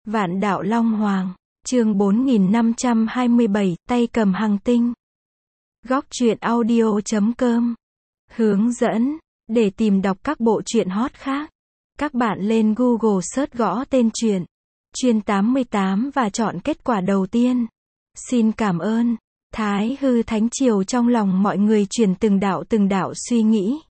Vạn đạo Long Hoàng, chương 4527, tay cầm hằng tinh. Góc truyện audio.com. Hướng dẫn, để tìm đọc các bộ truyện hot khác. Các bạn lên Google search gõ tên truyện, Chuyên 88 và chọn kết quả đầu tiên. Xin cảm ơn. Thái hư thánh triều trong lòng mọi người chuyển từng đạo suy nghĩ.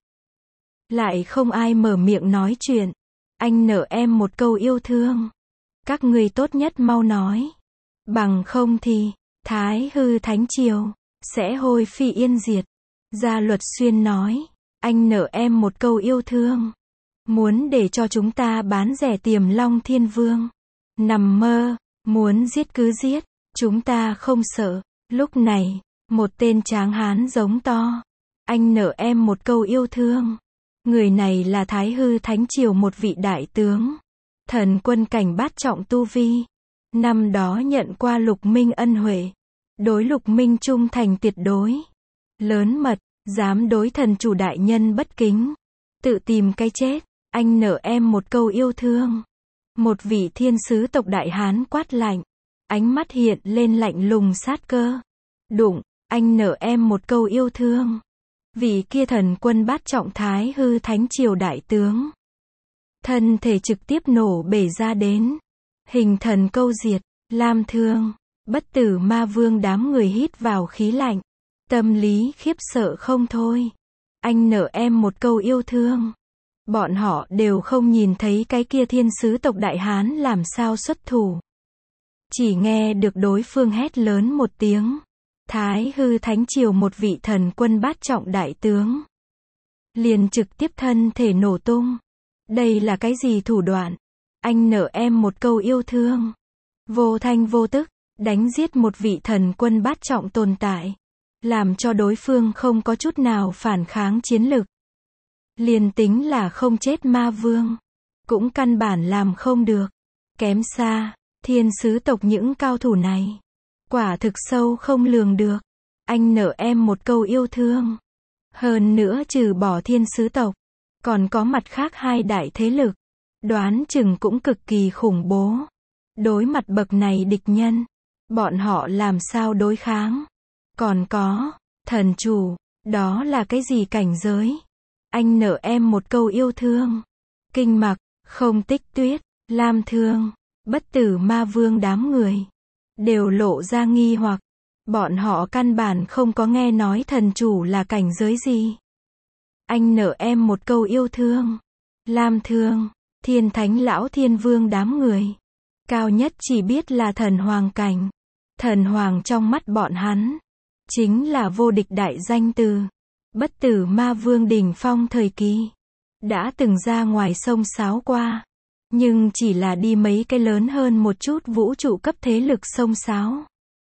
Lại không ai mở miệng nói chuyện. Anh nợ em một câu yêu thương. Các người tốt nhất mau nói. Bằng không thì, Thái hư thánh triều sẽ hôi phi yên diệt. Gia Luật Xuyên nói, anh nợ em một câu yêu thương. Muốn để cho chúng ta bán rẻ Tiềm Long Thiên Vương. Nằm mơ, muốn giết cứ giết, chúng ta không sợ. Lúc này, một tên tráng hán giống to. Anh nợ em một câu yêu thương. Người này là Thái hư thánh triều một vị đại tướng. Thần quân cảnh bát trọng tu vi. Năm đó nhận qua Lục Minh ân huệ. Đối Lục Minh trung thành tuyệt đối. Lớn mật, dám đối thần chủ đại nhân bất kính. Tự tìm cái chết. Anh nợ em một câu yêu thương. Một vị thiên sứ tộc đại hán quát lạnh. Ánh mắt hiện lên lạnh lùng sát cơ. Đụng, anh nợ em một câu yêu thương. Vị kia thần quân bát trọng Thái hư thánh triều đại tướng. Thân thể trực tiếp nổ bể ra đến. Hình thần câu diệt, lam thương, bất tử ma vương đám người hít vào khí lạnh. Tâm lý khiếp sợ không thôi. Anh nợ em một câu yêu thương. Bọn họ đều không nhìn thấy cái kia thiên sứ tộc đại hán làm sao xuất thủ. Chỉ nghe được đối phương hét lớn một tiếng. Thái hư thánh triều một vị thần quân bát trọng đại tướng. Liền trực tiếp thân thể nổ tung. Đây là cái gì thủ đoạn? Anh nợ em một câu yêu thương. Vô thanh vô tức, đánh giết một vị thần quân bát trọng tồn tại. Làm cho đối phương không có chút nào phản kháng chiến lực. Liền tính là không chết ma vương. Cũng căn bản làm không được. Kém xa, thiên sứ tộc những cao thủ này. Quả thực sâu không lường được. Anh nợ em một câu yêu thương. Hơn nữa trừ bỏ thiên sứ tộc. Còn có mặt khác hai đại thế lực. Đoán chừng cũng cực kỳ khủng bố. Đối mặt bậc này địch nhân. Bọn họ làm sao đối kháng. Còn có, thần chủ, đó là cái gì cảnh giới? Anh nợ em một câu yêu thương. Kinh mặc, không tích tuyết, lam thương, bất tử ma vương đám người. Đều lộ ra nghi hoặc. Bọn họ căn bản không có nghe nói thần chủ là cảnh giới gì. Anh nợ em một câu yêu thương. Lam thương, thiên thánh lão thiên vương đám người. Cao nhất chỉ biết là thần hoàng cảnh. Thần hoàng trong mắt bọn hắn. Chính là vô địch đại danh từ. Bất tử ma vương đỉnh phong thời kỳ. Đã từng ra ngoài sông sáo qua. Nhưng chỉ là đi mấy cái lớn hơn một chút vũ trụ cấp thế lực sông sáo.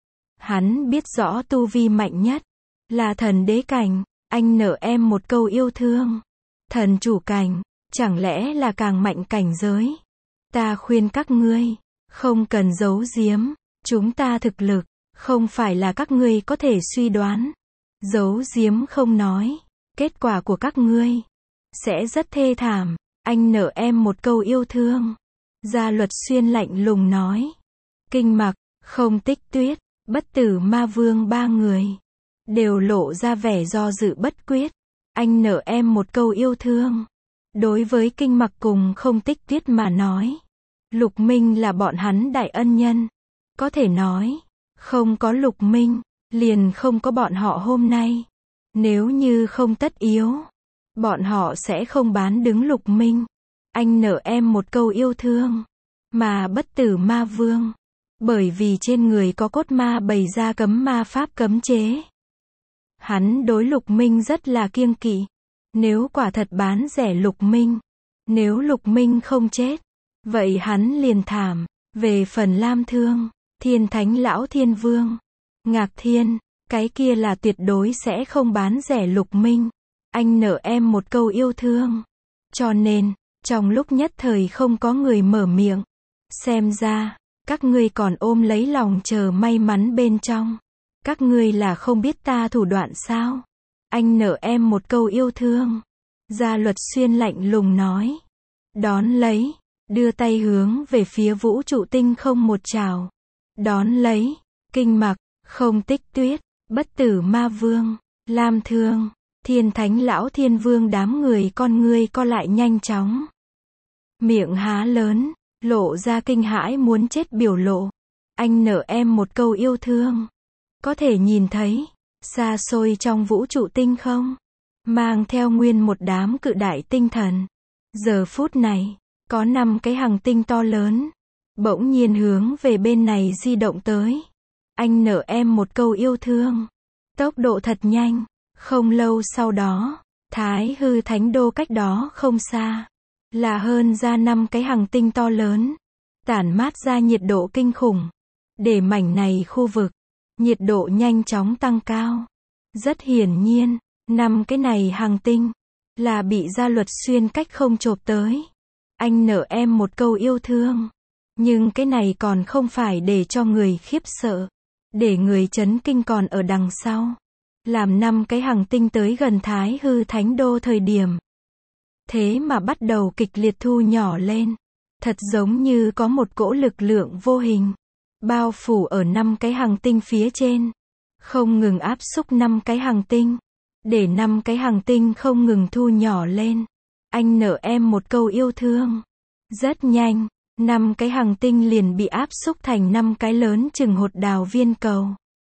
Hắn biết rõ tu vi mạnh nhất. Là thần đế cảnh. Anh nợ em một câu yêu thương. Thần chủ cảnh. Chẳng lẽ là càng mạnh cảnh giới. Ta khuyên các ngươi. Không cần giấu giếm. Chúng ta thực lực. Không phải là các ngươi có thể suy đoán. Giấu giếm không nói. Kết quả của các ngươi. Sẽ rất thê thảm. Anh nợ em một câu yêu thương. Gia Luật Xuyên lạnh lùng nói. Kinh mặc, không tích tuyết, bất tử ma vương ba người. Đều lộ ra vẻ do dự bất quyết. Anh nợ em một câu yêu thương. Đối với kinh mặc cùng không tích tuyết mà nói. Lục Minh là bọn hắn đại ân nhân. Có thể nói, không có Lục Minh, liền không có bọn họ hôm nay. Nếu như không tất yếu, bọn họ sẽ không bán đứng Lục Minh. Anh nợ em một câu yêu thương. Mà bất tử ma vương. Bởi vì trên người có cốt ma bày ra cấm ma pháp cấm chế. Hắn đối Lục Minh rất là kiêng kỵ. Nếu quả thật bán rẻ Lục Minh. Nếu Lục Minh không chết. Vậy hắn liền thảm. Về phần lam thương. Thiên thánh lão thiên vương. Ngạc thiên. Cái kia là tuyệt đối sẽ không bán rẻ Lục Minh. Anh nợ em một câu yêu thương. Cho nên, trong lúc nhất thời không có người mở miệng. Xem ra, các ngươi còn ôm lấy lòng chờ may mắn bên trong. Các ngươi là không biết ta thủ đoạn sao? Anh nợ em một câu yêu thương. Gia Luật Xuyên lạnh lùng nói. Đón lấy, đưa tay hướng về phía vũ trụ tinh không một trào. Đón lấy, Kinh Mặc, Không Tích Tuyết, Bất Tử Ma Vương, Lam Thương, Thiên Thánh Lão Thiên Vương đám người con ngươi co lại nhanh chóng. Miệng há lớn, lộ ra kinh hãi muốn chết biểu lộ. Anh nợ em một câu yêu thương. Có thể nhìn thấy, xa xôi trong vũ trụ tinh không, mang theo nguyên một đám cự đại tinh thần. Giờ phút này, có 5 cái hành tinh to lớn, bỗng nhiên hướng về bên này di động tới. Anh nợ em một câu yêu thương. Tốc độ thật nhanh. Không lâu sau đó, Thái Hư Thánh Đô cách đó không xa, là hơn ra 5 cái hành tinh to lớn, tản mát ra nhiệt độ kinh khủng, để mảnh này khu vực, nhiệt độ nhanh chóng tăng cao. Rất hiển nhiên, 5 cái này hành tinh, là bị gia luật xuyên cách không chộp tới. Anh nợ em một câu yêu thương. Nhưng cái này còn không phải để cho người khiếp sợ, để người chấn kinh còn ở đằng sau. Làm 5 cái hành tinh tới gần Thái Hư Thánh Đô thời điểm, thế mà bắt đầu kịch liệt thu nhỏ lên. Thật giống như có một cỗ lực lượng vô hình, bao phủ ở 5 cái hành tinh phía trên. Không ngừng áp xúc 5 cái hành tinh, để 5 cái hành tinh không ngừng thu nhỏ lên. Anh nợ em một câu yêu thương. Rất nhanh, 5 cái hành tinh liền bị áp xúc thành 5 cái lớn chừng hột đào viên cầu.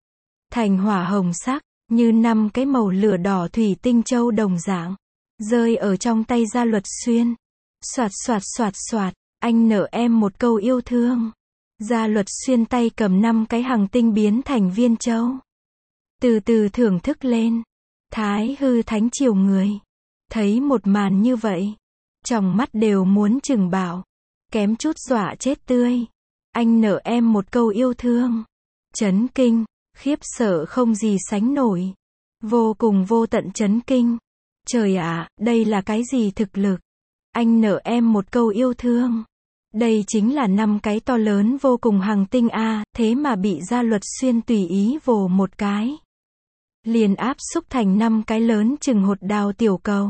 Thành hỏa hồng sắc, như 5 cái màu lửa đỏ thủy tinh châu đồng dạng, rơi ở trong tay gia luật xuyên. Soạt soạt soạt soạt, anh nợ em một câu yêu thương. Gia luật xuyên tay cầm 5 cái hành tinh biến thành viên châu. Từ từ thưởng thức lên. Thái Hư Thánh Triều người, thấy một màn như vậy, trong mắt đều muốn chừng bảo, kém chút dọa chết tươi. Anh nợ em một câu yêu thương. Chấn kinh, khiếp sợ không gì sánh nổi. Vô cùng vô tận chấn kinh. Trời ạ, đây là cái gì thực lực? Anh nợ em một câu yêu thương. Đây chính là 5 cái to lớn vô cùng hành tinh a, thế mà bị gia luật xuyên tùy ý vồ một cái, liền áp xúc thành 5 cái lớn chừng hột đào tiểu cầu.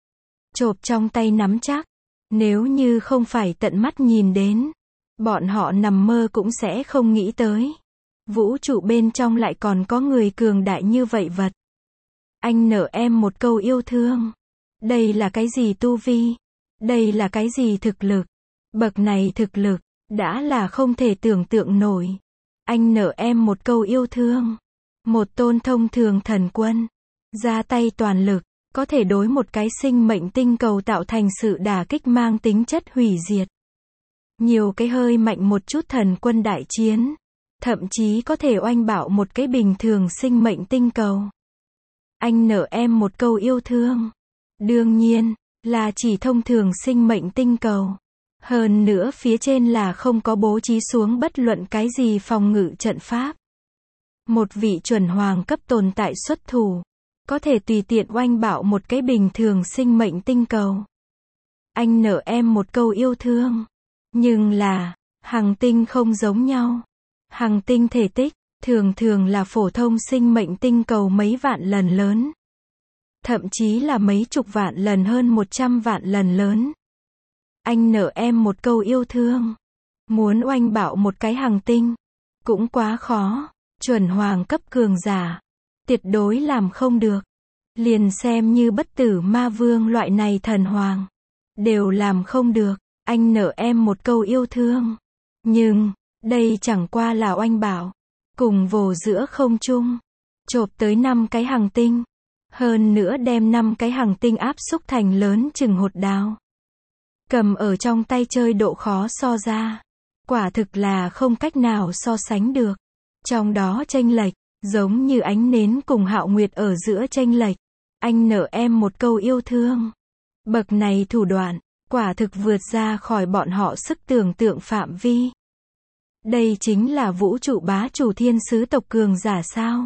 Chộp trong tay nắm chắc, nếu như không phải tận mắt nhìn đến, bọn họ nằm mơ cũng sẽ không nghĩ tới. Vũ trụ bên trong lại còn có người cường đại như vậy vật. Anh nợ em một câu yêu thương. Đây là cái gì tu vi? Đây là cái gì thực lực? Bậc này thực lực, đã là không thể tưởng tượng nổi. Anh nợ em một câu yêu thương. Một tôn thông thường thần quân, ra tay toàn lực, có thể đối một cái sinh mệnh tinh cầu tạo thành sự đả kích mang tính chất hủy diệt. Nhiều cái hơi mạnh một chút thần quân đại chiến, thậm chí có thể oanh bạo một cái bình thường sinh mệnh tinh cầu. Anh nợ em một câu yêu thương. Đương nhiên, là chỉ thông thường sinh mệnh tinh cầu. Hơn nữa phía trên là không có bố trí xuống bất luận cái gì phòng ngự trận pháp. Một vị chuẩn hoàng cấp tồn tại xuất thủ, có thể tùy tiện oanh bạo một cái bình thường sinh mệnh tinh cầu. Anh nợ em một câu yêu thương. Nhưng là, hành tinh không giống nhau. Hành tinh thể tích, thường thường là phổ thông sinh mệnh tinh cầu mấy vạn lần lớn. Thậm chí là mấy chục vạn lần hơn 100 vạn lần lớn. Anh nợ em một câu yêu thương. Muốn oanh bạo một cái hành tinh, cũng quá khó. Chuẩn hoàng cấp cường giả, tuyệt đối làm không được. Liền xem như bất tử ma vương loại này thần hoàng, đều làm không được. Anh nợ em một câu yêu thương. Nhưng, đây chẳng qua là oanh bảo, cùng vồ giữa không trung, chộp tới 5 cái hành tinh. Hơn nữa đem 5 cái hành tinh áp xúc thành lớn chừng hột đào. Cầm ở trong tay chơi độ khó so ra, quả thực là không cách nào so sánh được. Trong đó chênh lệch, giống như ánh nến cùng hạo nguyệt ở giữa chênh lệch. Anh nợ em một câu yêu thương. Bậc này thủ đoạn, quả thực vượt ra khỏi bọn họ sức tưởng tượng phạm vi. Đây chính là vũ trụ bá chủ thiên sứ tộc cường giả sao?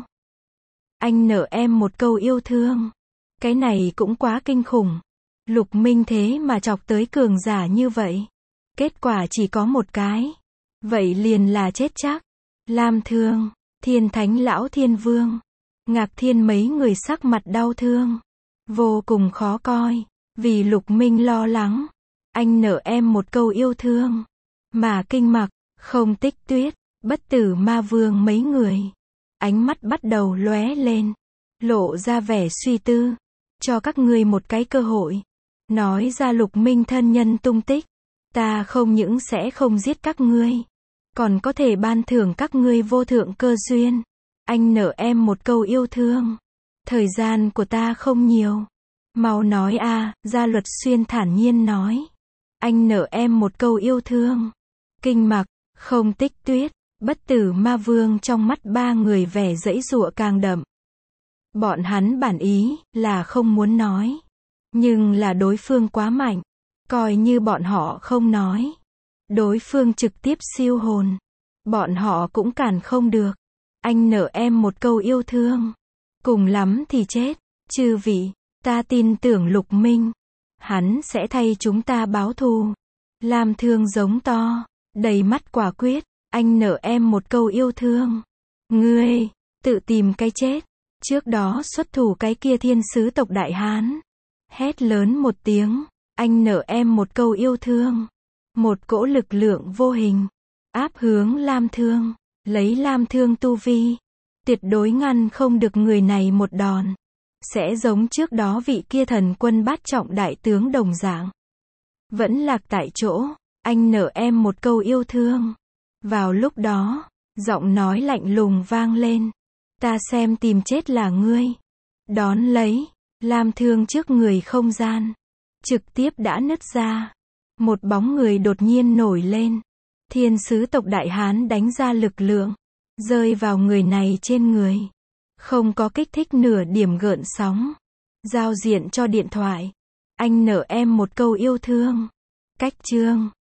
Anh nợ em một câu yêu thương. Cái này cũng quá kinh khủng. Lục Minh thế mà chọc tới cường giả như vậy. Kết quả chỉ có một cái. Vậy liền là chết chắc. Lam Thương, Thiên Thánh Lão Thiên Vương, Ngạc Thiên mấy người sắc mặt đau thương, vô cùng khó coi, vì Lục Minh lo lắng. Anh nợ em một câu yêu thương. Mà Kinh Mặc, Không Tích Tuyết, Bất Tử Ma Vương mấy người. Ánh mắt bắt đầu lóe lên. Lộ ra vẻ suy tư. Cho các ngươi một cái cơ hội. Nói ra Lục Minh thân nhân tung tích. Ta không những sẽ không giết các ngươi. Còn có thể ban thưởng các ngươi vô thượng cơ duyên. Anh nợ em một câu yêu thương. Thời gian của ta không nhiều. Mau nói a, Gia Luật Xuyên thản nhiên nói. Anh nợ em một câu yêu thương. Kinh Mặc, Không Tích Tuyết, Bất Tử Ma Vương trong mắt ba người vẻ giãy giụa càng đậm. Bọn hắn bản ý là không muốn nói. Nhưng là đối phương quá mạnh. Coi như bọn họ không nói. Đối phương trực tiếp siêu hồn. Bọn họ cũng cản không được. Anh nợ em một câu yêu thương. Cùng lắm thì chết. Chư vị, ta tin tưởng Lục Minh. Hắn sẽ thay chúng ta báo thù. Lam Thương giống to. Đầy mắt quả quyết. Anh nợ em một câu yêu thương. Ngươi, tự tìm cái chết. Trước đó xuất thủ cái kia thiên sứ tộc Đại Hán. Hét lớn một tiếng. Anh nợ em một câu yêu thương. Một cỗ lực lượng vô hình. Áp hướng Lam Thương. Lấy Lam Thương tu vi. Tuyệt đối ngăn không được người này một đòn. Sẽ giống trước đó vị kia thần quân bát trọng đại tướng đồng dạng. Vẫn lạc tại chỗ. Anh nợ em một câu yêu thương. Vào lúc đó, giọng nói lạnh lùng vang lên. Ta xem tìm chết là ngươi. Đón lấy, Lam Thương trước người không gian. Trực tiếp đã nứt ra. Một bóng người đột nhiên nổi lên. Thiên sứ tộc Đại Hán đánh ra lực lượng. Rơi vào người này trên người. Không có kích thích nửa điểm gợn sóng. Giao diện cho điện thoại. Anh nợ em một câu yêu thương. Cách chương.